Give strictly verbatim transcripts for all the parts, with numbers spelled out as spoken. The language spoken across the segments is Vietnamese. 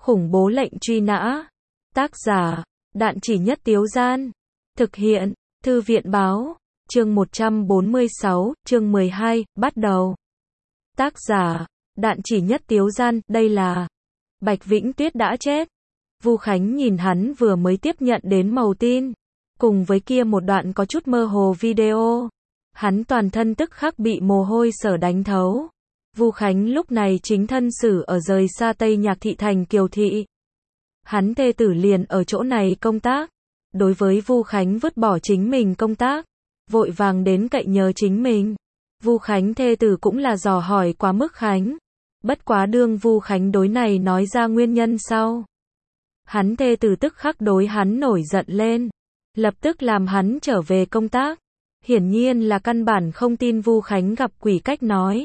Khủng bố lệnh truy nã. Tác giả, Đạn Chỉ Nhất Tiếu Gian. Thực hiện, Thư viện báo. Chương một trăm bốn mươi sáu, chương mười hai, bắt đầu. Tác giả, Đạn Chỉ Nhất Tiếu Gian. Đây là Bạch Vĩnh Tuyết đã chết. Vu Khánh nhìn hắn vừa mới tiếp nhận đến màu tin, cùng với kia một đoạn có chút mơ hồ video. Hắn toàn thân tức khắc bị mồ hôi sở đánh thấu. Vu Khánh lúc này chính thân xử ở rời xa Tây Nhạc Thị thành Kiều Thị. Hắn thê tử liền ở chỗ này công tác. Đối với Vu Khánh vứt bỏ chính mình công tác, vội vàng đến cậy nhờ chính mình. Vu Khánh thê tử cũng là dò hỏi quá mức Khánh. Bất quá đương Vu Khánh đối này nói ra nguyên nhân sau, hắn thê tử tức khắc đối hắn nổi giận lên, lập tức làm hắn trở về công tác. Hiển nhiên là căn bản không tin Vu Khánh gặp quỷ cách nói.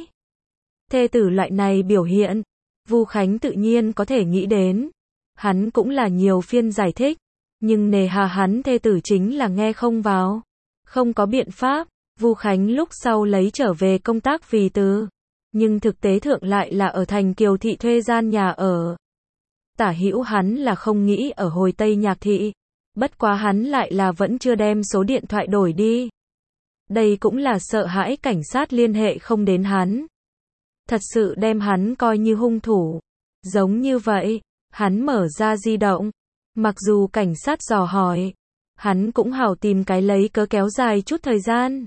Thê tử loại này biểu hiện, Vu Khánh tự nhiên có thể nghĩ đến. Hắn cũng là nhiều phiên giải thích, nhưng nề hà hắn thê tử chính là nghe không vào. Không có biện pháp, Vu Khánh lúc sau lấy trở về công tác vì từ, nhưng thực tế thượng lại là ở thành Kiều Thị thuê gian nhà ở. Tả hữu hắn là không nghĩ ở hồi Tây Nhạc Thị, bất quá hắn lại là vẫn chưa đem số điện thoại đổi đi. Đây cũng là sợ hãi cảnh sát liên hệ không đến hắn. Thật sự đem hắn coi như hung thủ. Giống như vậy, hắn mở ra di động. Mặc dù cảnh sát dò hỏi, hắn cũng hảo tìm cái lấy cớ kéo dài chút thời gian.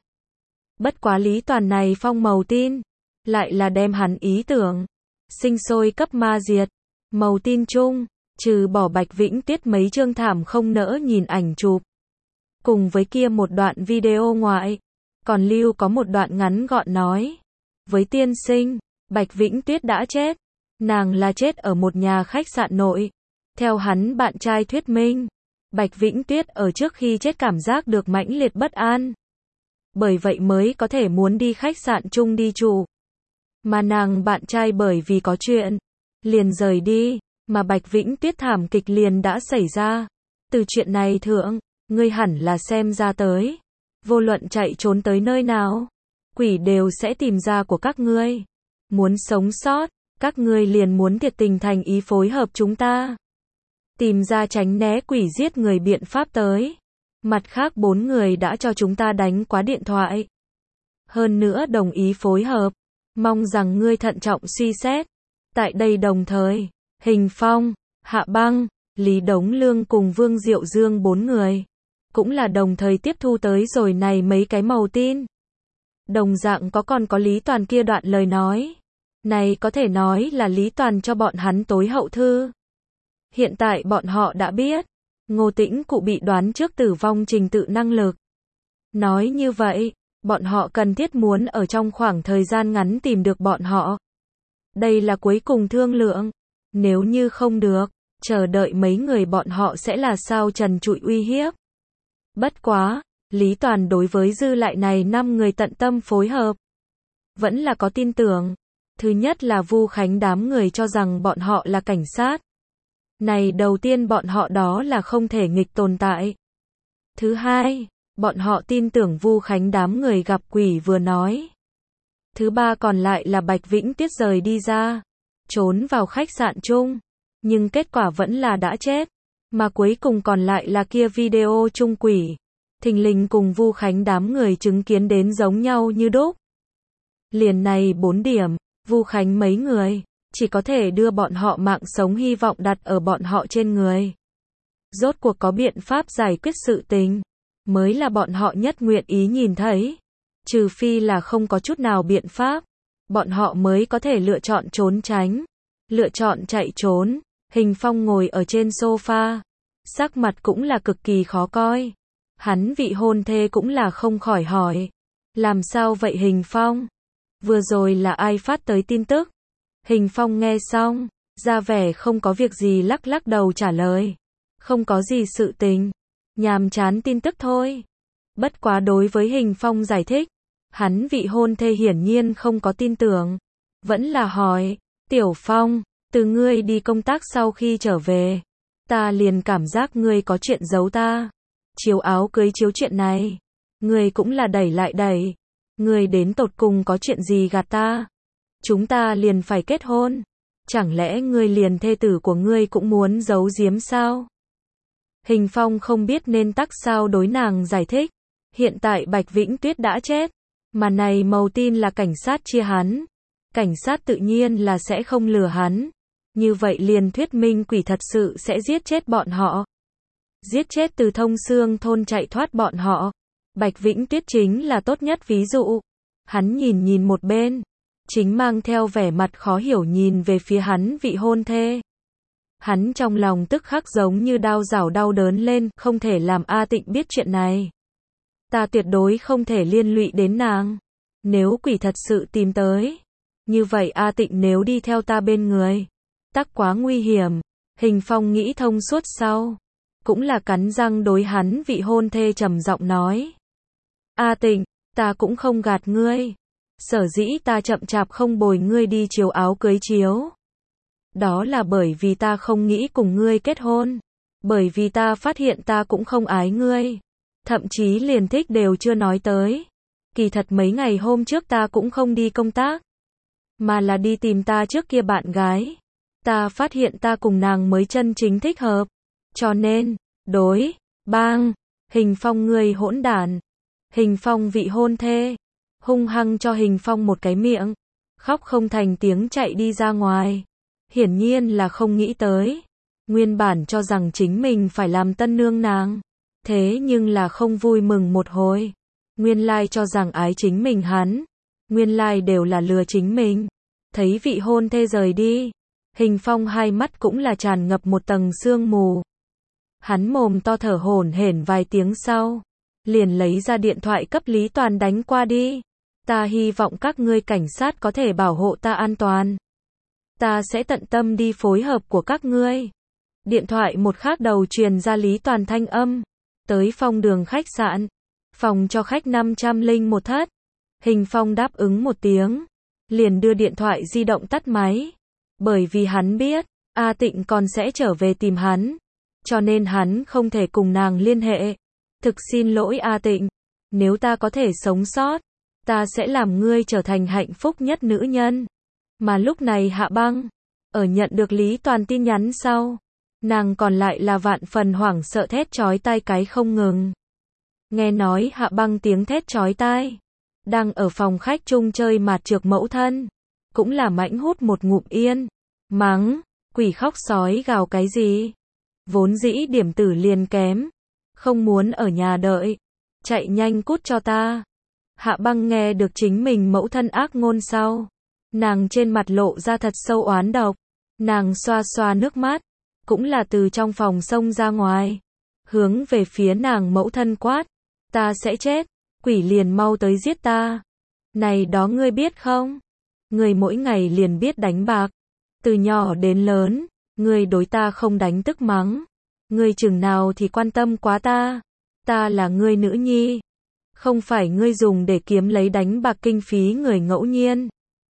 Bất quá Lý Toàn này phong màu tin, lại là đem hắn ý tưởng sinh sôi cấp ma diệt. Màu tin chung, trừ bỏ Bạch Vĩnh Tuyết mấy chương thảm không nỡ nhìn ảnh chụp, cùng với kia một đoạn video ngoại, còn lưu có một đoạn ngắn gọn nói. Với tiên sinh, Bạch Vĩnh Tuyết đã chết. Nàng là chết ở một nhà khách sạn nội. Theo hắn bạn trai thuyết minh, Bạch Vĩnh Tuyết ở trước khi chết cảm giác được mãnh liệt bất an. Bởi vậy mới có thể muốn đi khách sạn chung đi trụ. Mà nàng bạn trai bởi vì có chuyện, liền rời đi, mà Bạch Vĩnh Tuyết thảm kịch liền đã xảy ra. Từ chuyện này thượng, ngươi hẳn là xem ra tới. Vô luận chạy trốn tới nơi nào, quỷ đều sẽ tìm ra của các ngươi. Muốn sống sót, các ngươi liền muốn thiệt tình thành ý phối hợp chúng ta. Tìm ra tránh né quỷ giết người biện pháp tới. Mặt khác bốn người đã cho chúng ta đánh quá điện thoại. Hơn nữa đồng ý phối hợp. Mong rằng ngươi thận trọng suy xét. Tại đây đồng thời, Hình Phong, Hạ Băng, Lý Đống Lương cùng Vương Diệu Dương bốn người cũng là đồng thời tiếp thu tới rồi này mấy cái màu tin. Đồng dạng có còn có Lý Toàn kia đoạn lời nói. Này có thể nói là Lý Toàn cho bọn hắn tối hậu thư. Hiện tại bọn họ đã biết, Ngô Tĩnh Cụ bị đoán trước tử vong trình tự năng lực. Nói như vậy, bọn họ cần thiết muốn ở trong khoảng thời gian ngắn tìm được bọn họ. Đây là cuối cùng thương lượng. Nếu như không được, chờ đợi mấy người bọn họ sẽ là sao trần trụi uy hiếp. Bất quá, Lý Toàn đối với dư lại này năm người tận tâm phối hợp, vẫn là có tin tưởng. Thứ nhất là Vu Khánh đám người cho rằng bọn họ là cảnh sát. Này đầu tiên bọn họ đó là không thể nghịch tồn tại. Thứ hai, bọn họ tin tưởng Vu Khánh đám người gặp quỷ vừa nói. Thứ ba còn lại là Bạch Vĩnh Tuyết rời đi ra, trốn vào khách sạn chung, nhưng kết quả vẫn là đã chết. Mà cuối cùng còn lại là kia video chung quỷ, thình lình cùng Vu Khánh đám người chứng kiến đến giống nhau như đúc. Liền này bốn điểm, Vu Khánh mấy người chỉ có thể đưa bọn họ mạng sống hy vọng đặt ở bọn họ trên người. Rốt cuộc có biện pháp giải quyết sự tình, mới là bọn họ nhất nguyện ý nhìn thấy. Trừ phi là không có chút nào biện pháp, bọn họ mới có thể lựa chọn trốn tránh, lựa chọn chạy trốn. Hình Phong ngồi ở trên sofa, sắc mặt cũng là cực kỳ khó coi. Hắn vị hôn thê cũng là không khỏi hỏi, làm sao vậy Hình Phong? Vừa rồi là ai phát tới tin tức? Hình Phong nghe xong, ra vẻ không có việc gì lắc lắc đầu trả lời. Không có gì sự tình, nhàm chán tin tức thôi. Bất quá đối với Hình Phong giải thích, hắn vị hôn thê hiển nhiên không có tin tưởng. Vẫn là hỏi, Tiểu Phong, từ ngươi đi công tác sau khi trở về, ta liền cảm giác ngươi có chuyện giấu ta. Chiếu áo cưới chiếu chuyện này, ngươi cũng là đẩy lại đẩy. Ngươi đến tột cùng có chuyện gì gạt ta? Chúng ta liền phải kết hôn. chẳng lẽ ngươi liền thê tử của ngươi cũng muốn giấu giếm sao? Hình Phong không biết nên tắc sao đối nàng giải thích. Hiện tại Bạch Vĩnh Tuyết đã chết, mà này màu tin là cảnh sát chia hắn. Cảnh sát tự nhiên là sẽ không lừa hắn. Như vậy liền thuyết minh quỷ thật sự sẽ giết chết bọn họ. Giết chết từ Thông Xương thôn chạy thoát bọn họ. Bạch Vĩnh Tuyết chính là tốt nhất ví dụ. Hắn nhìn nhìn một bên, chính mang theo vẻ mặt khó hiểu nhìn về phía hắn vị hôn thê. Hắn trong lòng tức khắc giống như đao rảo đau đớn lên, không thể làm A Tịnh biết chuyện này. Ta tuyệt đối không thể liên lụy đến nàng. Nếu quỷ thật sự tìm tới, như vậy A Tịnh nếu đi theo ta bên người, tắc quá nguy hiểm. Hình Phong nghĩ thông suốt sau, cũng là cắn răng đối hắn vị hôn thê trầm giọng nói. A Tịnh, ta cũng không gạt ngươi. Sở dĩ ta chậm chạp không bồi ngươi đi chiếu áo cưới chiếu. Đó là bởi vì ta không nghĩ cùng ngươi kết hôn. Bởi vì ta phát hiện ta cũng không ái ngươi. Thậm chí liền thích đều chưa nói tới. Kỳ thật mấy ngày hôm trước ta cũng không đi công tác, mà là đi tìm ta trước kia bạn gái. Ta phát hiện ta cùng nàng mới chân chính thích hợp. Cho nên, đối, bang, Hình Phong ngươi hỗn đản. Hình Phong vị hôn thê, hung hăng cho Hình Phong một cái miệng, khóc không thành tiếng chạy đi ra ngoài. Hiển nhiên là không nghĩ tới. Nguyên bản cho rằng chính mình phải làm tân nương nàng. Thế nhưng là không vui mừng một hồi. Nguyên lai cho rằng ái chính mình hắn. Nguyên lai đều là lừa chính mình. Thấy vị hôn thê rời đi, Hình Phong hai mắt cũng là tràn ngập một tầng sương mù. Hắn mồm to thở hổn hển vài tiếng sau, liền lấy ra điện thoại cấp Lý Toàn đánh qua đi. Ta hy vọng các ngươi cảnh sát có thể bảo hộ ta an toàn. Ta sẽ tận tâm đi phối hợp của các ngươi. Điện thoại một khác đầu truyền ra Lý Toàn thanh âm. Tới Phong Đường khách sạn. Phòng cho khách năm trăm lẻ một thất. Hình Phong đáp ứng một tiếng. Liền đưa điện thoại di động tắt máy. Bởi vì hắn biết, A Tịnh còn sẽ trở về tìm hắn. Cho nên hắn không thể cùng nàng liên hệ. Thực xin lỗi A Tịnh. Nếu ta có thể sống sót, ta sẽ làm ngươi trở thành hạnh phúc nhất nữ nhân. Mà lúc này Hạ Băng, ở nhận được Lý Toàn tin nhắn sau, nàng còn lại là vạn phần hoảng sợ thét chói tai cái không ngừng. Nghe nói Hạ Băng tiếng thét chói tai, đang ở phòng khách chung chơi mạt trược mẫu thân, cũng là mãnh hút một ngụm yên, mắng, quỷ khóc sói gào cái gì? Vốn dĩ điểm tử liền kém, không muốn ở nhà đợi, chạy nhanh cút cho ta. Hạ Băng nghe được chính mình mẫu thân ác ngôn sau, nàng trên mặt lộ ra thật sâu oán độc, nàng xoa xoa nước mắt, cũng là từ trong phòng xông ra ngoài, hướng về phía nàng mẫu thân quát, ta sẽ chết, quỷ liền mau tới giết ta. Này đó ngươi biết không? Ngươi mỗi ngày liền biết đánh bạc, từ nhỏ đến lớn, ngươi đối ta không đánh tức mắng, ngươi chừng nào thì quan tâm quá ta, ta là ngươi nữ nhi, không phải ngươi dùng để kiếm lấy đánh bạc kinh phí người ngẫu nhiên.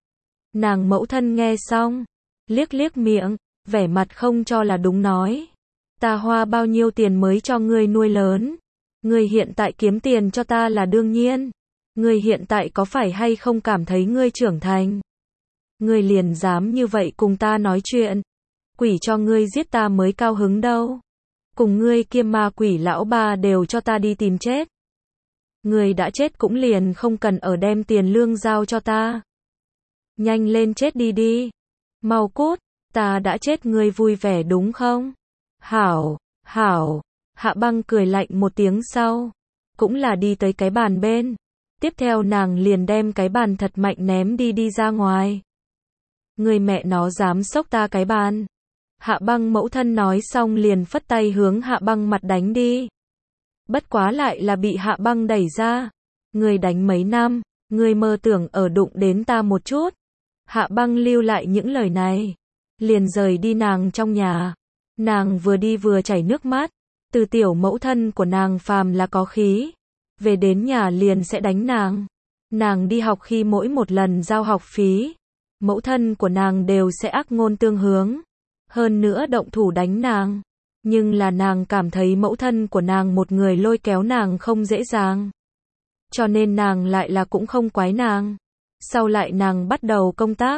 Nàng mẫu thân nghe xong, liếc liếc miệng, vẻ mặt không cho là đúng nói, ta hoa bao nhiêu tiền mới cho ngươi nuôi lớn, ngươi hiện tại kiếm tiền cho ta là đương nhiên, ngươi hiện tại có phải hay không cảm thấy ngươi trưởng thành? Ngươi liền dám như vậy cùng ta nói chuyện, quỷ cho ngươi giết ta mới cao hứng đâu, cùng ngươi kia ma quỷ lão ba đều cho ta đi tìm chết. Ngươi đã chết cũng liền không cần ở đem tiền lương giao cho ta. Nhanh lên chết đi đi. Mau cút, ta đã chết ngươi vui vẻ đúng không? Hảo, hảo. Hạ Băng cười lạnh một tiếng sau, cũng là đi tới cái bàn bên. Tiếp theo nàng liền đem cái bàn thật mạnh ném đi đi ra ngoài. Người mẹ nó dám xốc ta cái bàn. Hạ Băng mẫu thân nói xong liền phất tay hướng Hạ Băng mặt đánh đi. Bất quá lại là bị Hạ Băng đẩy ra. Người đánh mấy năm, người mơ tưởng ở đụng đến ta một chút. Hạ Băng lưu lại những lời này, liền rời đi nàng trong nhà. Nàng vừa đi vừa chảy nước mắt, từ tiểu mẫu thân của nàng phàm là có khí, về đến nhà liền sẽ đánh nàng. Nàng đi học khi mỗi một lần giao học phí, mẫu thân của nàng đều sẽ ác ngôn tương hướng, hơn nữa động thủ đánh nàng. Nhưng là nàng cảm thấy mẫu thân của nàng một người lôi kéo nàng không dễ dàng, cho nên nàng lại là cũng không quái nàng. Sau lại nàng bắt đầu công tác,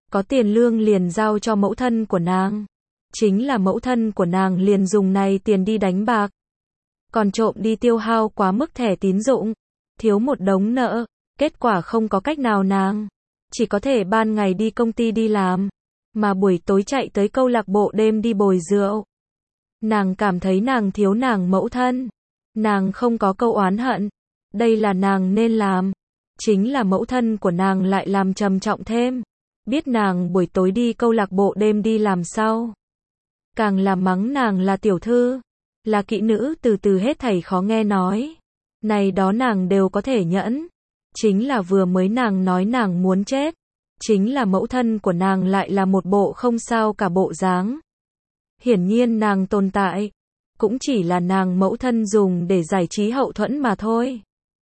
có tiền lương liền giao cho mẫu thân của nàng. Chính là mẫu thân của nàng liền dùng này tiền đi đánh bạc. Còn trộm đi tiêu hao quá mức thẻ tín dụng, thiếu một đống nợ, kết quả không có cách nào nàng. Chỉ có thể ban ngày đi công ty đi làm, mà buổi tối chạy tới câu lạc bộ đêm đi bồi rượu. Nàng cảm thấy nàng thiếu nàng mẫu thân. Nàng không có câu oán hận. Đây là nàng nên làm. Chính là mẫu thân của nàng lại làm trầm trọng thêm. Biết nàng buổi tối đi câu lạc bộ đêm đi làm sao. Càng là mắng nàng là tiểu thư, là kỹ nữ, từ từ hết thảy khó nghe nói. Này đó nàng đều có thể nhẫn. Chính là vừa mới nàng nói nàng muốn chết. Chính là mẫu thân của nàng lại là một bộ không sao cả bộ dáng. Hiển nhiên nàng tồn tại, cũng chỉ là nàng mẫu thân dùng để giải trí hậu thuẫn mà thôi.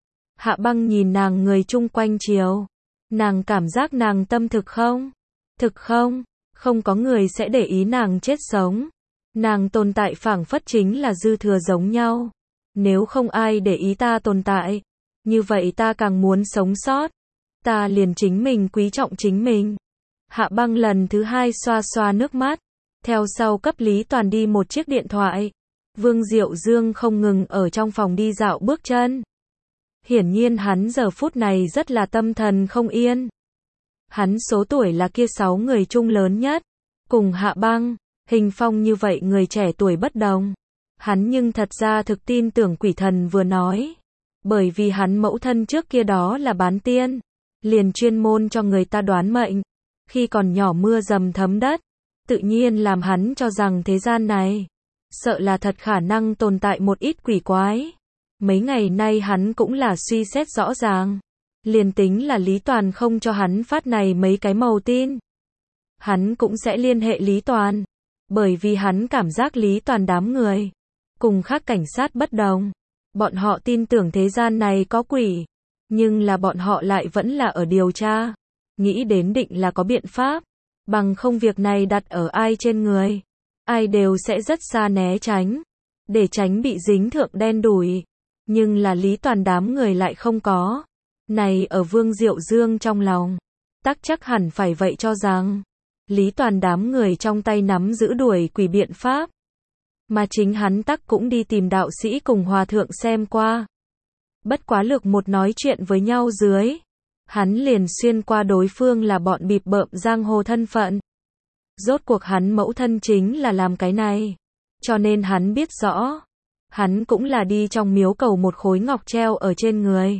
Hạ Băng nhìn nàng người chung quanh chiều. Nàng cảm giác nàng tâm thực không? Thực không? Không có người sẽ để ý nàng chết sống. Nàng tồn tại phảng phất chính là dư thừa giống nhau. Nếu không ai để ý ta tồn tại, như vậy ta càng muốn sống sót. Ta liền chính mình quý trọng chính mình. Hạ Băng lần thứ hai xoa xoa nước mắt. Theo sau cấp Lý Toàn đi một chiếc điện thoại. Vương Diệu Dương không ngừng ở trong phòng đi dạo bước chân. Hiển nhiên hắn giờ phút này rất là tâm thần không yên. Hắn số tuổi là kia sáu người chung lớn nhất. Cùng Hạ Băng, Hình Phong như vậy người trẻ tuổi bất đồng. Hắn nhưng thật ra thực tin tưởng quỷ thần vừa nói. Bởi vì hắn mẫu thân trước kia đó là bán tiên. Liền chuyên môn cho người ta đoán mệnh. Khi còn nhỏ mưa dầm thấm đất. Tự nhiên làm hắn cho rằng thế gian này, sợ là thật khả năng tồn tại một ít quỷ quái. Mấy ngày nay hắn cũng là suy xét rõ ràng. Liền tính là Lý Toàn không cho hắn phát này mấy cái màu tin. Hắn cũng sẽ liên hệ Lý Toàn. Bởi vì hắn cảm giác Lý Toàn đám người. Cùng khác cảnh sát bất đồng. Bọn họ tin tưởng thế gian này có quỷ. Nhưng là bọn họ lại vẫn là ở điều tra. Nghĩ đến định là có biện pháp. Bằng không việc này đặt ở ai trên người. Ai đều sẽ rất xa né tránh. Để tránh bị dính thượng đen đủi. Nhưng là Lý Toàn đám người lại không có. Này ở Vương Diệu Dương trong lòng. Tắc chắc hẳn phải vậy cho rằng. Lý Toàn đám người trong tay nắm giữ đuổi quỷ biện pháp. Mà chính hắn tắc cũng đi tìm đạo sĩ cùng hòa thượng xem qua. Bất quá lược một nói chuyện với nhau dưới. Hắn liền xuyên qua đối phương là bọn bịp bợm giang hồ thân phận. Rốt cuộc hắn mẫu thân chính là làm cái này. Cho nên hắn biết rõ. Hắn cũng là đi trong miếu cầu một khối ngọc treo ở trên người.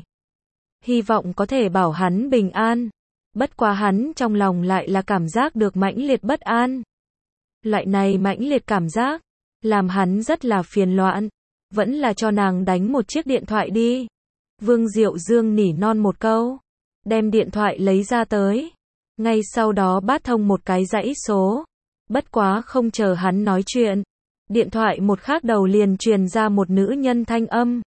Hy vọng có thể bảo hắn bình an. Bất quá hắn trong lòng lại là cảm giác được mãnh liệt bất an. Loại này mãnh liệt cảm giác. Làm hắn rất là phiền loạn. Vẫn là cho nàng đánh một chiếc điện thoại đi. Vương Diệu Dương nỉ non một câu. Đem điện thoại lấy ra tới. Ngay sau đó bắt thông một cái dãy số. Bất quá không chờ hắn nói chuyện. Điện thoại một khác đầu liền truyền ra một nữ nhân thanh âm.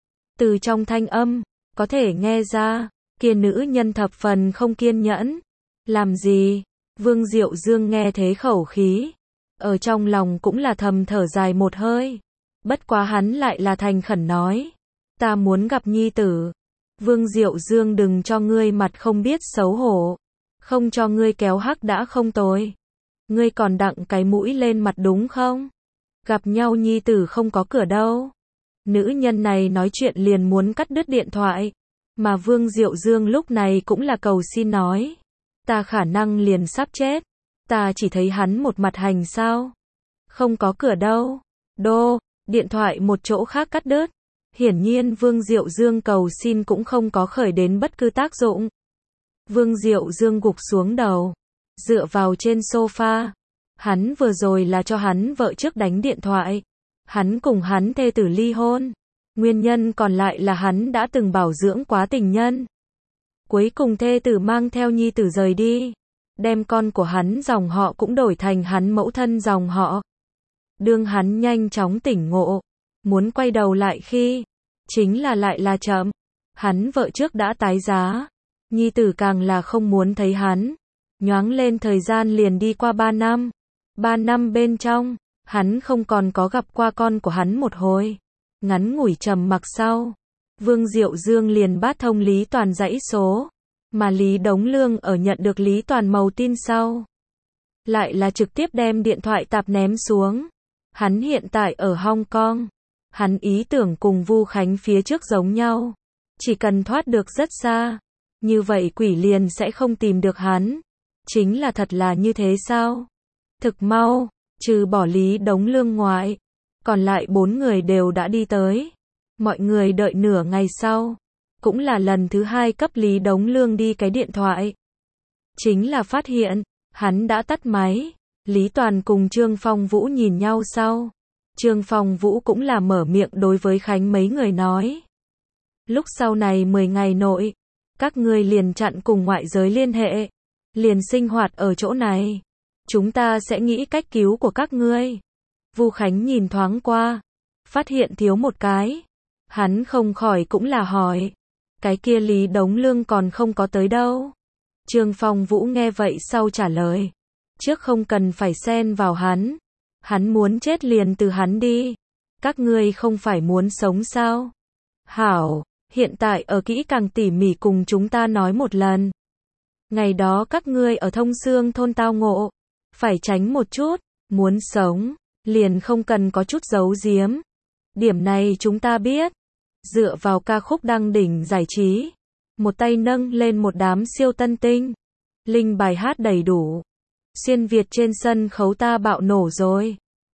Từ trong thanh âm, có thể nghe ra, kia nữ nhân thập phần không kiên nhẫn. Làm gì? Vương Diệu Dương nghe thế khẩu khí. Ở trong lòng cũng là thầm thở dài một hơi. Bất quá hắn lại là thành khẩn nói. Ta muốn gặp nhi tử. Vương Diệu Dương đừng cho ngươi mặt không biết xấu hổ. Không cho ngươi kéo hắc đã không tồi. Ngươi còn đặng cái mũi lên mặt đúng không? Gặp nhau nhi tử không có cửa đâu. Nữ nhân này nói chuyện liền muốn cắt đứt điện thoại. Mà Vương Diệu Dương lúc này cũng là cầu xin nói. Ta khả năng liền sắp chết. Ta chỉ thấy hắn một mặt hành sao. Không có cửa đâu. Đô, điện thoại một chỗ khác cắt đứt. Hiển nhiên Vương Diệu Dương cầu xin cũng không có khởi đến bất cứ tác dụng. Vương Diệu Dương gục xuống đầu. Dựa vào trên sofa. Hắn vừa rồi là cho hắn vợ trước đánh điện thoại. Hắn cùng hắn thê tử ly hôn. Nguyên nhân còn lại là hắn đã từng bảo dưỡng quá tình nhân. Cuối cùng thê tử mang theo nhi tử rời đi. Đem con của hắn dòng họ cũng đổi thành hắn mẫu thân dòng họ. Đương hắn nhanh chóng tỉnh ngộ. Muốn quay đầu lại khi. Chính là lại là chậm. Hắn vợ trước đã tái giá. Nhi tử càng là không muốn thấy hắn. Nhoáng lên thời gian liền đi qua ba năm. Ba năm bên trong, hắn không còn có gặp qua con của hắn một hồi. Ngắn ngủi trầm mặc sau. Vương Diệu Dương liền bắt thông Lý Toàn dãy số. Mà Lý Đống Lương ở nhận được Lý Toàn Mầu tin sau, lại là trực tiếp đem điện thoại tạp ném xuống. Hắn hiện tại ở Hong Kong. Hắn ý tưởng cùng Vu Khánh phía trước giống nhau. Chỉ cần thoát được rất xa, như vậy quỷ liền sẽ không tìm được hắn. Chính là thật là như thế sao? Thực mau, trừ bỏ Lý Đống Lương ngoại, còn lại bốn người đều đã đi tới. Mọi người đợi nửa ngày sau, cũng là lần thứ hai cấp Lý Đống Lương đi cái điện thoại. Chính là phát hiện, hắn đã tắt máy. Lý Toàn cùng Trương Phong Vũ nhìn nhau sau. Trương Phong Vũ cũng là mở miệng đối với Khánh mấy người nói. Lúc sau này mười ngày nội, các ngươi liền chặn cùng ngoại giới liên hệ, liền sinh hoạt ở chỗ này. Chúng ta sẽ nghĩ cách cứu của các ngươi. Vu Khánh nhìn thoáng qua, phát hiện thiếu một cái. Hắn không khỏi cũng là hỏi. Cái kia Lý Đống Lương còn không có tới đâu. Trương Phong Vũ nghe vậy sau trả lời. Trước không cần phải xen vào hắn. Hắn muốn chết liền từ hắn đi. Các ngươi không phải muốn sống sao? Hảo, hiện tại ở kỹ càng tỉ mỉ cùng chúng ta nói một lần. Ngày đó các ngươi ở Thông Xương thôn tao ngộ. Phải tránh một chút. Muốn sống, liền không cần có chút giấu giếm. Điểm này chúng ta biết. Dựa vào ca khúc đăng đỉnh giải trí. Một tay nâng lên một đám siêu tân tinh. Linh bài hát đầy đủ. Xuyên Việt trên sân khấu ta bạo nổ rồi.